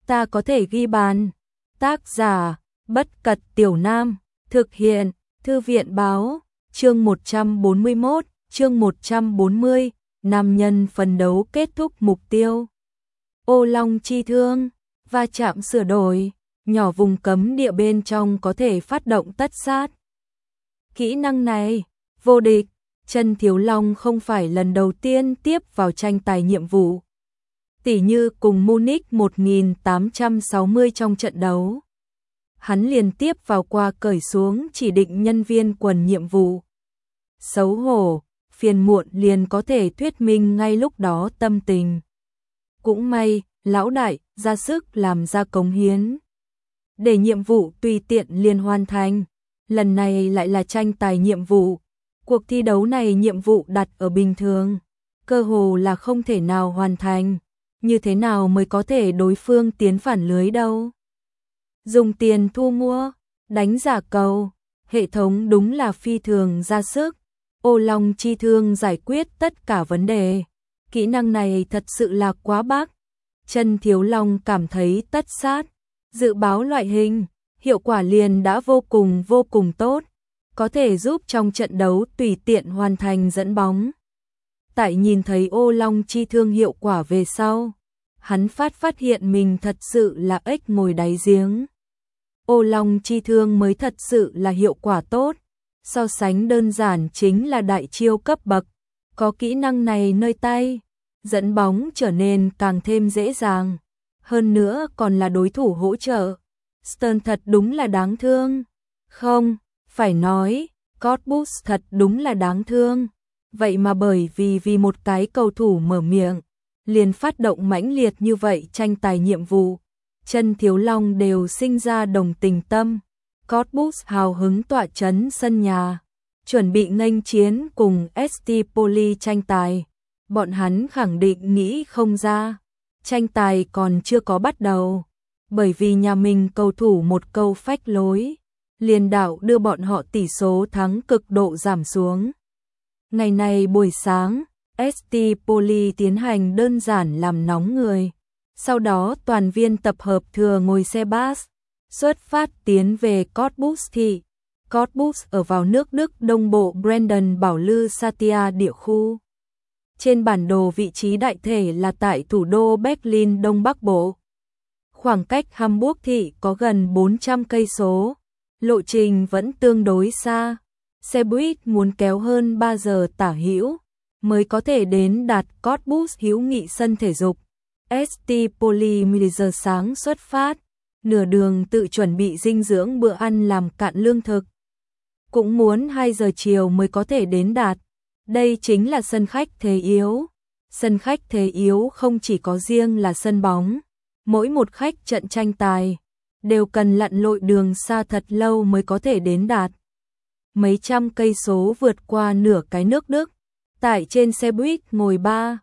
ta có thể ghi bàn. Tác giả, Bất Cật Tiểu Nam, thực hiện, Thư viện Báo, chương 141, chương 140, nam nhân phấn đấu kết thúc mục tiêu. Ô Long chi thương, va chạm sửa đổi, nhỏ vùng cấm địa bên trong có thể phát động tất sát. Kỹ năng này, vô địch, Chân Thiếu Long không phải lần đầu tiên tiếp vào tranh tài nhiệm vụ. Tỉ như cùng Munich 1860 trong trận đấu. Hắn liên tiếp vào qua cởi xuống chỉ định nhân viên quần nhiệm vụ. Xấu hổ, phiền muộn liền có thể thuyết minh ngay lúc đó tâm tình. Cũng may, lão đại ra sức làm ra cống hiến. Để nhiệm vụ tùy tiện liền hoàn thành. Lần này lại là tranh tài nhiệm vụ. Cuộc thi đấu này nhiệm vụ đặt ở bình thường, cơ hồ là không thể nào hoàn thành. Như thế nào mới có thể đối phương tiến phản lưới đâu? Dùng tiền thu mua, đánh giả cầu, hệ thống đúng là phi thường ra sức. Ô Long chi thương giải quyết tất cả vấn đề. Kỹ năng này thật sự là quá bác. Chân Thiếu Long cảm thấy tất sát, dự báo loại hình, hiệu quả liền đã vô cùng tốt. Có thể giúp trong trận đấu tùy tiện hoàn thành dẫn bóng. Tại nhìn thấy Ô Long chi thương hiệu quả về sau, hắn phát hiện mình thật sự là ếch ngồi đáy giếng. Ô Long chi thương mới thật sự là hiệu quả tốt, so sánh đơn giản chính là đại chiêu cấp bậc. Có kỹ năng này nơi tay, dẫn bóng trở nên càng thêm dễ dàng. Hơn nữa còn là đối thủ hỗ trợ. Stern thật đúng là đáng thương. Không, phải nói, Cottbus thật đúng là đáng thương. Vậy mà bởi vì một cái cầu thủ mở miệng, liền phát động mãnh liệt như vậy tranh tài nhiệm vụ. Chân Thiếu Long đều sinh ra đồng tình tâm. Cottbus hào hứng tọa trấn sân nhà, chuẩn bị nghênh chiến cùng ST Poli tranh tài. Bọn hắn khẳng định nghĩ không ra, tranh tài còn chưa có bắt đầu. Bởi vì nhà mình cầu thủ một câu phách lối, liền đảo đưa bọn họ tỷ số thắng cực độ giảm xuống. Ngày này buổi sáng, ST Poli tiến hành đơn giản làm nóng người. Sau đó toàn viên tập hợp thừa ngồi xe bus, xuất phát tiến về Cottbus thị. Cottbus ở vào nước Đức đông bộ Brandon Bảo Lư Satia địa khu. Trên bản đồ vị trí đại thể là tại thủ đô Berlin đông bắc bộ. Khoảng cách Hamburg thị có gần 400 cây số, lộ trình vẫn tương đối xa. Xe buýt muốn kéo hơn 3 giờ tả hữu mới có thể đến đạt Cottbus hữu nghị sân thể dục. ST Poli 10 giờ sáng xuất phát, nửa đường tự chuẩn bị dinh dưỡng bữa ăn làm cạn lương thực. Cũng muốn 2 giờ chiều mới có thể đến đạt. Đây chính là sân khách thế yếu. Sân khách thế yếu không chỉ có riêng là sân bóng. Mỗi một khách trận tranh tài đều cần lặn lội đường xa thật lâu mới có thể đến đạt. Mấy trăm cây số vượt qua nửa cái nước Đức. Tại trên xe buýt ngồi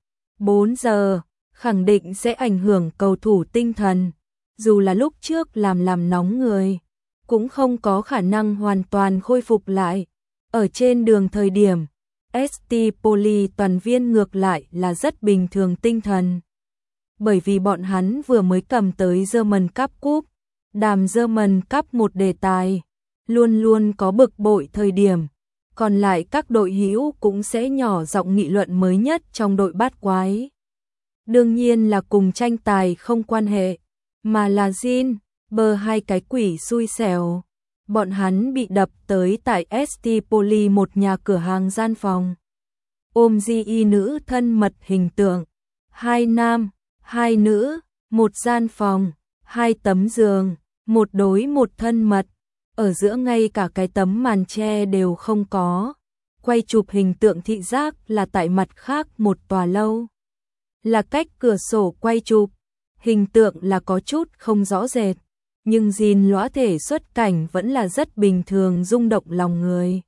3-4 giờ, khẳng định sẽ ảnh hưởng cầu thủ tinh thần. Dù là lúc trước làm nóng người, cũng không có khả năng hoàn toàn khôi phục lại. Ở trên đường thời điểm, ST Poli toàn viên ngược lại là rất bình thường tinh thần. Bởi vì bọn hắn vừa mới cầm tới German Cup Cup, đàm German Cup một đề tài, luôn luôn có bực bội thời điểm. Còn lại các đội hữu cũng sẽ nhỏ giọng nghị luận mới nhất trong đội bát quái. Đương nhiên là cùng tranh tài không quan hệ, mà là Jin, bờ hai cái quỷ xui xẻo. Bọn hắn bị đập tới tại ST Poli một nhà cửa hàng gian phòng. Ôm di nữ thân mật hình tượng. 2 nam, 2 nữ, một gian phòng, 2 tấm giường, một đối một thân mật. Ở giữa ngay cả cái tấm màn che đều không có. Quay chụp hình tượng thị giác là tại mặt khác một tòa lâu. Là cách cửa sổ quay chụp, hình tượng là có chút không rõ rệt. Nhưng Jin lõa thể xuất cảnh vẫn là rất bình thường rung động lòng người.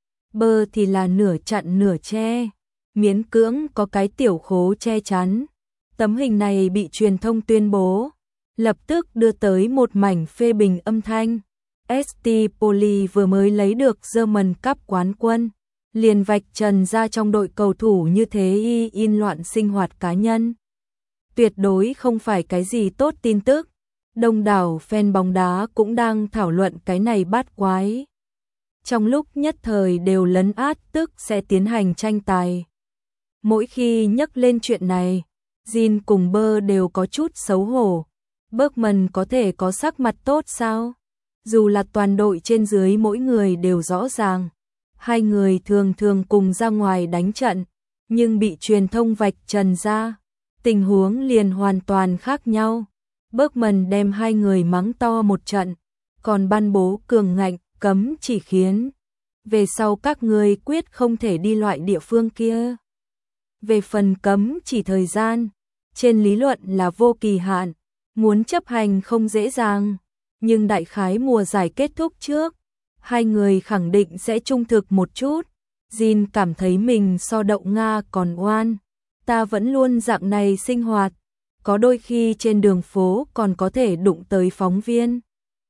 Bơ thì là nửa chặn nửa che, miễn cưỡng có cái tiểu khố che chắn. Tấm hình này bị truyền thông tuyên bố, lập tức đưa tới một mảnh phê bình âm thanh. ST Poli vừa mới lấy được German Cup quán quân, liền vạch trần ra trong đội cầu thủ như thế in loạn sinh hoạt cá nhân. Tuyệt đối không phải cái gì tốt tin tức, Đông đảo fan bóng đá cũng đang thảo luận cái này bát quái. Trong lúc nhất thời đều lấn át tức sẽ tiến hành tranh tài. Mỗi khi nhắc lên chuyện này, Jin cùng Bơ đều có chút xấu hổ. Bergman có thể có sắc mặt tốt sao? Dù là toàn đội trên dưới mỗi người đều rõ ràng. Hai người thường thường cùng ra ngoài đánh trận, nhưng bị truyền thông vạch trần ra. Tình huống liền hoàn toàn khác nhau. Bergman đem hai người mắng to một trận, còn ban bố cường ngạnh, cấm chỉ khiến. Về sau các ngươi quyết không thể đi loại địa phương kia. Về phần cấm chỉ thời gian, trên lý luận là vô kỳ hạn, muốn chấp hành không dễ dàng, nhưng đại khái mùa giải kết thúc trước, hai người khẳng định sẽ trung thực một chút. Jin cảm thấy mình so đậu Nga còn oan, ta vẫn luôn dạng này sinh hoạt, có đôi khi trên đường phố còn có thể đụng tới phóng viên.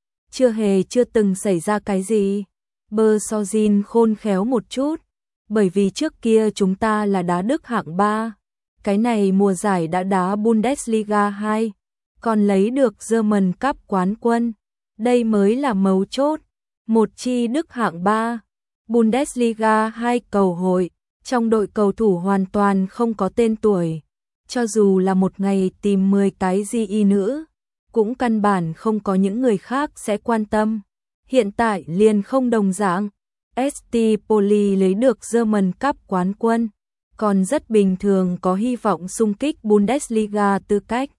Chưa từng xảy ra cái gì. Bơ so Jin khôn khéo một chút, bởi vì trước kia chúng ta là đá Đức hạng 3, cái này mùa giải đã đá Bundesliga 2, còn lấy được German Cup quán quân, đây mới là mấu chốt. Một chi Đức hạng 3, Bundesliga 2 cầu hội, trong đội cầu thủ hoàn toàn không có tên tuổi, cho dù là một ngày tìm 10 cái GI nữ, cũng căn bản không có những người khác sẽ quan tâm. Hiện tại liền không đồng dạng, ST Poli lấy được German Cup quán quân, còn rất bình thường có hy vọng xung kích Bundesliga tư cách.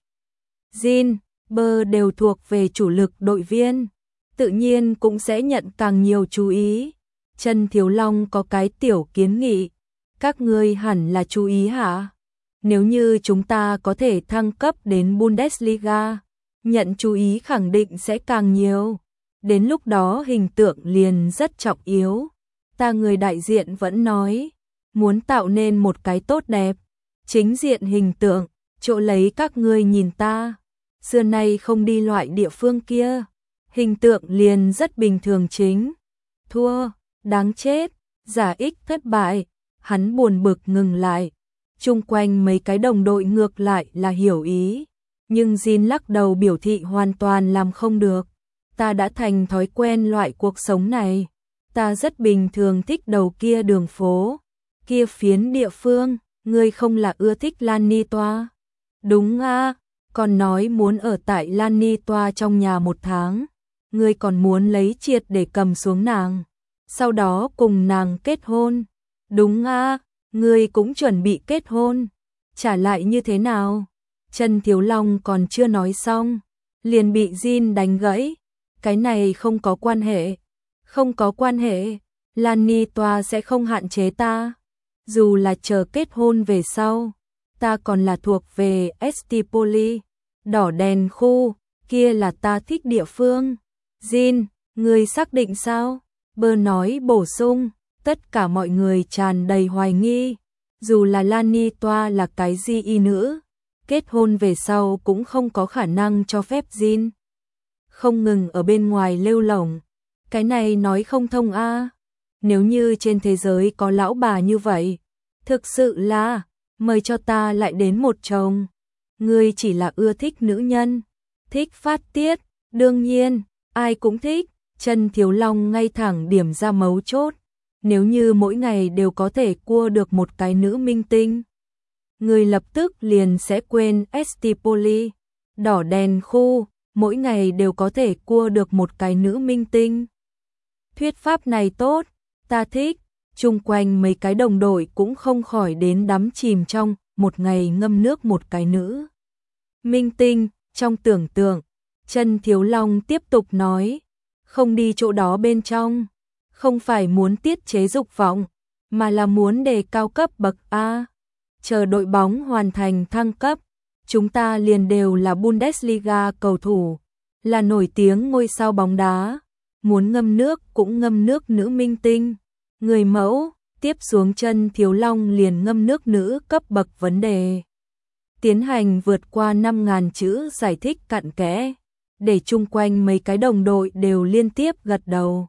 Jin, Bơ đều thuộc về chủ lực đội viên, tự nhiên cũng sẽ nhận càng nhiều chú ý. Trần Thiếu Long có cái tiểu kiến nghị, các ngươi hẳn là chú ý hả? Nếu như chúng ta có thể thăng cấp đến Bundesliga, nhận chú ý khẳng định sẽ càng nhiều. Đến lúc đó hình tượng liền rất trọng yếu. Ta người đại diện vẫn nói, muốn tạo nên một cái tốt đẹp, chính diện hình tượng, chỗ lấy các ngươi nhìn ta. Xưa nay không đi loại địa phương kia, hình tượng liền rất bình thường chính. Thua, đáng chết, giả ích thất bại, hắn buồn bực ngừng lại. Chung quanh mấy cái đồng đội ngược lại là hiểu ý, nhưng Jin lắc đầu biểu thị hoàn toàn làm không được. Ta đã thành thói quen loại cuộc sống này, ta rất bình thường thích đầu kia đường phố, kia phiến địa phương, ngươi không là ưa thích Lan Ni Toa? Đúng a, còn nói muốn ở tại Lan Ni Toa trong nhà 1 tháng, ngươi còn muốn lấy triệt để cầm xuống nàng, sau đó cùng nàng kết hôn. Đúng a, ngươi cũng chuẩn bị kết hôn, trả lại như thế nào? Trần Thiếu Long còn chưa nói xong, liền bị Jin đánh gãy. Cái này không có quan hệ. Không có quan hệ, Lan Ni Toa sẽ không hạn chế ta. Dù là chờ kết hôn về sau, ta còn là thuộc về ST Poli, đỏ đèn khu, kia là ta thích địa phương. Jin, ngươi xác định sao? Bơ nói bổ sung, tất cả mọi người tràn đầy hoài nghi. Dù là Lan Ni Toa là cái GI nữ, kết hôn về sau cũng không có khả năng cho phép Jin không ngừng ở bên ngoài lêu lổng. Cái này nói không thông a. Nếu như trên thế giới có lão bà như vậy, thực sự là, mời cho ta lại đến một chồng. Ngươi chỉ là ưa thích nữ nhân, thích phát tiết, đương nhiên, ai cũng thích. Trần Thiếu Long ngay thẳng điểm ra mấu chốt. Nếu như mỗi ngày đều có thể cua được một cái nữ minh tinh, người lập tức liền sẽ quên ST Poli, đỏ đèn khu, mỗi ngày đều có thể cua được một cái nữ minh tinh. Thuyết pháp này tốt, ta thích. Chung quanh mấy cái đồng đội cũng không khỏi đến đắm chìm trong một ngày ngâm nước một cái nữ minh tinh. Trong tưởng tượng, Trần Thiếu Long tiếp tục nói, không đi chỗ đó bên trong, không phải muốn tiết chế dục vọng, mà là muốn đề cao cấp bậc A. Chờ đội bóng hoàn thành thăng cấp, chúng ta liền đều là Bundesliga cầu thủ, là nổi tiếng ngôi sao bóng đá, muốn ngâm nước cũng ngâm nước nữ minh tinh, người mẫu. Tiếp xuống Trần Thiếu Long liền ngâm nước nữ cấp bậc vấn đề. Tiến hành vượt qua 5.000 chữ giải thích cặn kẽ, để chung quanh mấy cái đồng đội đều liên tiếp gật đầu.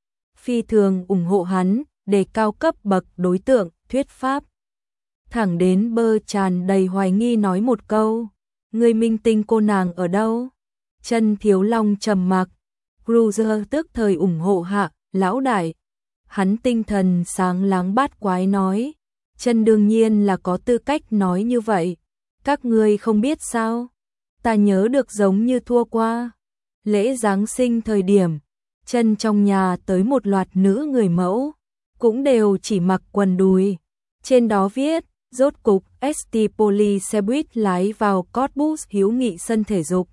Phi thường ủng hộ hắn, đề cao cấp bậc đối tượng, thuyết pháp. Thẳng đến Bơ tràn đầy hoài nghi nói một câu, người minh tinh cô nàng ở đâu? Chân Thiếu Long trầm mặc, Cruiser tức thời ủng hộ hạ, lão đại. Hắn tinh thần sáng láng bát quái nói, chân đương nhiên là có tư cách nói như vậy. Các ngươi không biết sao? Ta nhớ được giống như thua qua. Lễ Giáng sinh thời điểm, chân trong nhà tới một loạt nữ người mẫu, cũng đều chỉ mặc quần đùi. Trên đó viết, rốt cục ST Police xe buýt lái vào Cottbus hữu nghị sân thể dục.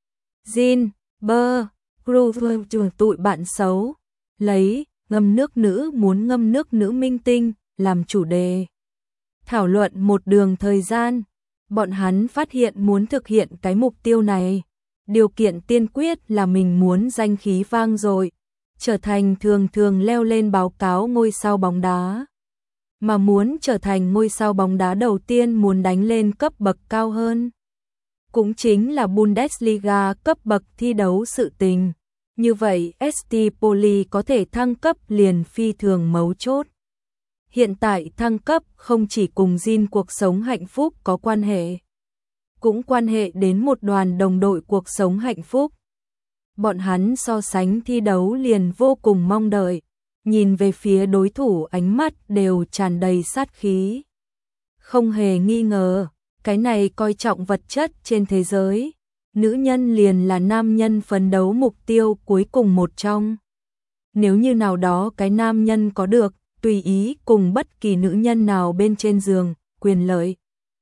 Jin, Bơ, Groove tụi bạn xấu, lấy ngâm nước nữ muốn ngâm nước nữ minh tinh làm chủ đề. Thảo luận một đường thời gian, bọn hắn phát hiện muốn thực hiện cái mục tiêu này, điều kiện tiên quyết là mình muốn danh khí vang dội, trở thành thường leo lên báo cáo ngôi sao bóng đá. Mà muốn trở thành ngôi sao bóng đá đầu tiên muốn đánh lên cấp bậc cao hơn. Cũng chính là Bundesliga cấp bậc thi đấu sự tình. Như vậy ST Poli có thể thăng cấp liền phi thường mấu chốt. Hiện tại thăng cấp không chỉ cùng Jin cuộc sống hạnh phúc có quan hệ, cũng quan hệ đến một đoàn đồng đội cuộc sống hạnh phúc. Bọn hắn so sánh thi đấu liền vô cùng mong đợi, nhìn về phía đối thủ ánh mắt đều tràn đầy sát khí. Không hề nghi ngờ, cái này coi trọng vật chất trên thế giới, nữ nhân liền là nam nhân phấn đấu mục tiêu cuối cùng một trong. Nếu như nào đó cái nam nhân có được, tùy ý cùng bất kỳ nữ nhân nào bên trên giường, quyền lợi,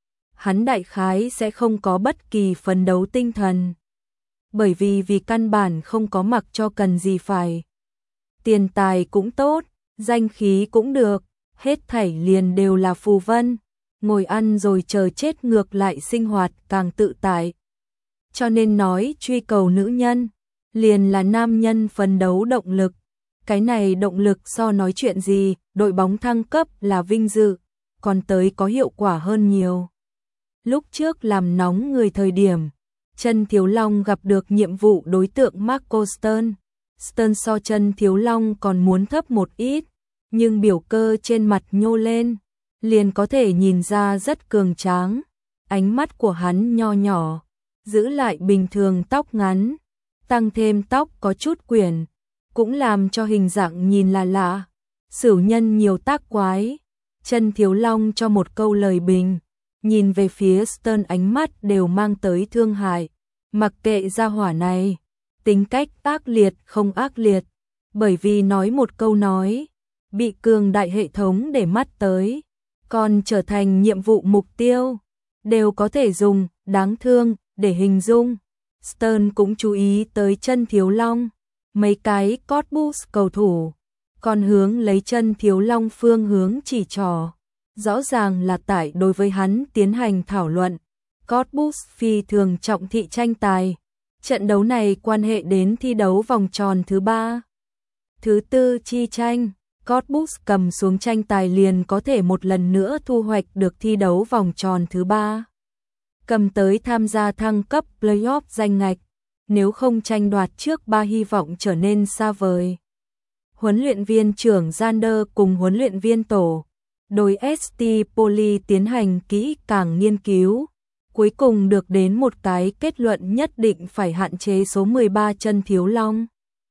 hắn đại khái sẽ không có bất kỳ phấn đấu tinh thần. Bởi vì căn bản không có mặc cho cần gì phải. Tiền tài cũng tốt, danh khí cũng được, hết thảy liền đều là phù vân, ngồi ăn rồi chờ chết ngược lại sinh hoạt càng tự tại. Cho nên nói truy cầu nữ nhân, liền là nam nhân phấn đấu động lực. Cái này động lực so nói chuyện gì, đội bóng thăng cấp là vinh dự, còn tới có hiệu quả hơn nhiều. Lúc trước làm nóng người thời điểm, Chân Thiếu Long gặp được nhiệm vụ đối tượng Marco Stern. Stern so Chân Thiếu Long còn muốn thấp một ít, nhưng biểu cơ trên mặt nhô lên, liền có thể nhìn ra rất cường tráng. Ánh mắt của hắn nho nhỏ, giữ lại bình thường tóc ngắn, tăng thêm tóc có chút quyển, cũng làm cho hình dạng nhìn là lạ. Sửu nhân nhiều tác quái. Chân Thiếu Long cho một câu lời bình, nhìn về phía Stern ánh mắt đều mang tới thương hại. Mặc kệ gia hỏa này, tính cách ác liệt không ác liệt, bởi vì nói một câu nói, bị cường đại hệ thống để mắt tới, còn trở thành nhiệm vụ mục tiêu, đều có thể dùng đáng thương để hình dung. Stern cũng chú ý tới Chân Thiếu Long, mấy cái Cottbus cầu thủ, còn hướng lấy Chân Thiếu Long phương hướng chỉ trỏ, rõ ràng là tại đối với hắn tiến hành thảo luận. Cottbus phi thường trọng thị tranh tài. Trận đấu này quan hệ đến thi đấu vòng tròn thứ 3. Thứ 4 chi tranh, Cottbus cầm xuống tranh tài liền có thể một lần nữa thu hoạch được thi đấu vòng tròn thứ 3. Cầm tới tham gia thăng cấp playoff danh ngạch, nếu không tranh đoạt trước 3 hy vọng trở nên xa vời. Huấn luyện viên trưởng Zander cùng huấn luyện viên tổ, đối ST Poli tiến hành kỹ càng nghiên cứu. Cuối cùng được đến một cái kết luận nhất định phải hạn chế số 13 Chân Thiếu Long.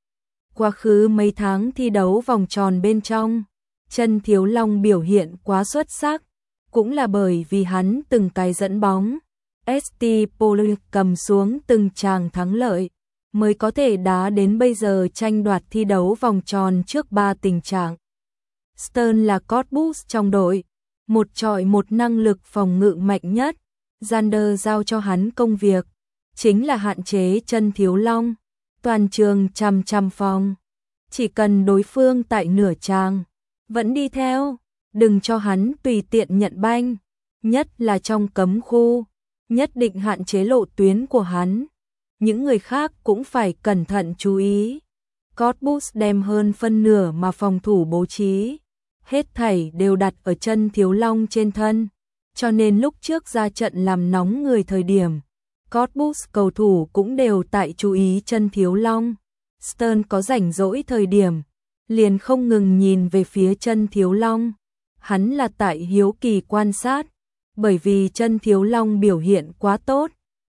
Quá khứ mấy tháng thi đấu vòng tròn bên trong, Chân Thiếu Long biểu hiện quá xuất sắc, cũng là bởi vì hắn từng cái dẫn bóng, ST Poli cầm xuống từng tràng thắng lợi, mới có thể đá đến bây giờ tranh đoạt thi đấu vòng tròn trước 3 tình trạng. Stern là Cottbus trong đội, một trọi một năng lực phòng ngự mạnh nhất. Zander giao cho hắn công việc, chính là hạn chế Chân Thiếu Long, toàn trường chằm phòng. Chỉ cần đối phương tại nửa tràng, vẫn đi theo, đừng cho hắn tùy tiện nhận banh, nhất là trong cấm khu, nhất định hạn chế lộ tuyến của hắn. Những người khác cũng phải cẩn thận chú ý. Cottbus đem hơn phân nửa mà phòng thủ bố trí, hết thảy đều đặt ở Chân Thiếu Long trên thân. Cho nên lúc trước ra trận làm nóng người thời điểm, Cottbus cầu thủ cũng đều tại chú ý Chân Thiếu Long. Stern có rảnh rỗi thời điểm, liền không ngừng nhìn về phía Chân Thiếu Long. Hắn là tại hiếu kỳ quan sát, bởi vì Chân Thiếu Long biểu hiện quá tốt.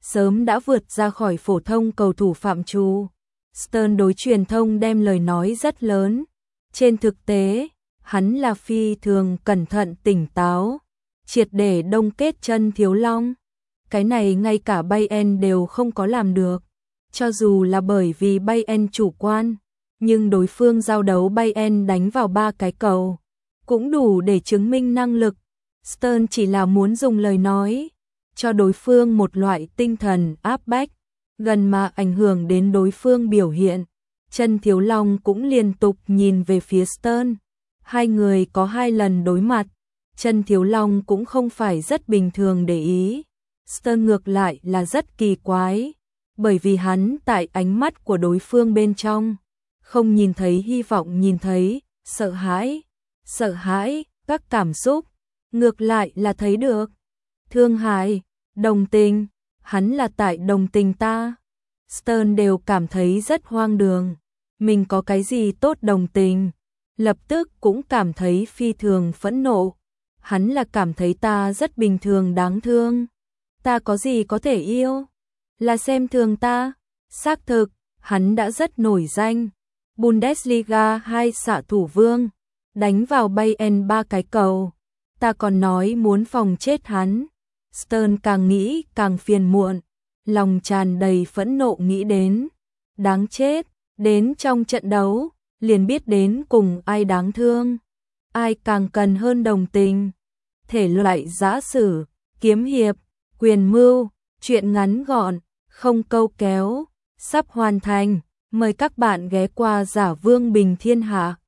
sớm đã vượt ra khỏi phổ thông cầu thủ phạm trù. Stern đối truyền thông đem lời nói rất lớn. Trên thực tế, hắn là phi thường cẩn thận tỉnh táo, triệt để đông kết chân Thiếu Long. Cái này ngay cả Bayern đều không có làm được. Cho dù là bởi vì Bayern chủ quan, nhưng đối phương giao đấu Bayern đánh vào 3 cái cầu, cũng đủ để chứng minh năng lực. Stern chỉ là muốn dùng lời nói, cho đối phương một loại tinh thần áp bách, gần mà ảnh hưởng đến đối phương biểu hiện. Chân Thiếu Long cũng liên tục nhìn về phía Stern. Hai người có 2 lần đối mặt, Chân Thiếu Long cũng không phải rất bình thường để ý. Stern ngược lại là rất kỳ quái, bởi vì hắn tại ánh mắt của đối phương bên trong, không nhìn thấy hy vọng, nhìn thấy sợ hãi, các cảm xúc, ngược lại là thấy được thương hại, đồng tình, hắn là tại đồng tình ta. Stern đều cảm thấy rất hoang đường, mình có cái gì tốt đồng tình, lập tức cũng cảm thấy phi thường phẫn nộ. Hắn là cảm thấy ta rất bình thường đáng thương, ta có gì có thể yêu, là xem thường ta. Xác thực, hắn đã rất nổi danh, Bundesliga 2 xạ thủ vương, đánh vào Bayern 3 cái cầu, ta còn nói muốn phòng chết hắn. Stern càng nghĩ càng phiền muộn, lòng tràn đầy phẫn nộ nghĩ đến, đáng chết, đến trong trận đấu, liền biết đến cùng ai đáng thương, ai càng cần hơn đồng tình. Thể loại giã sử, kiếm hiệp, quyền mưu, truyện ngắn gọn, không câu kéo, sắp hoàn thành, mời các bạn ghé qua Giả Vương Bình Thiên Hạ.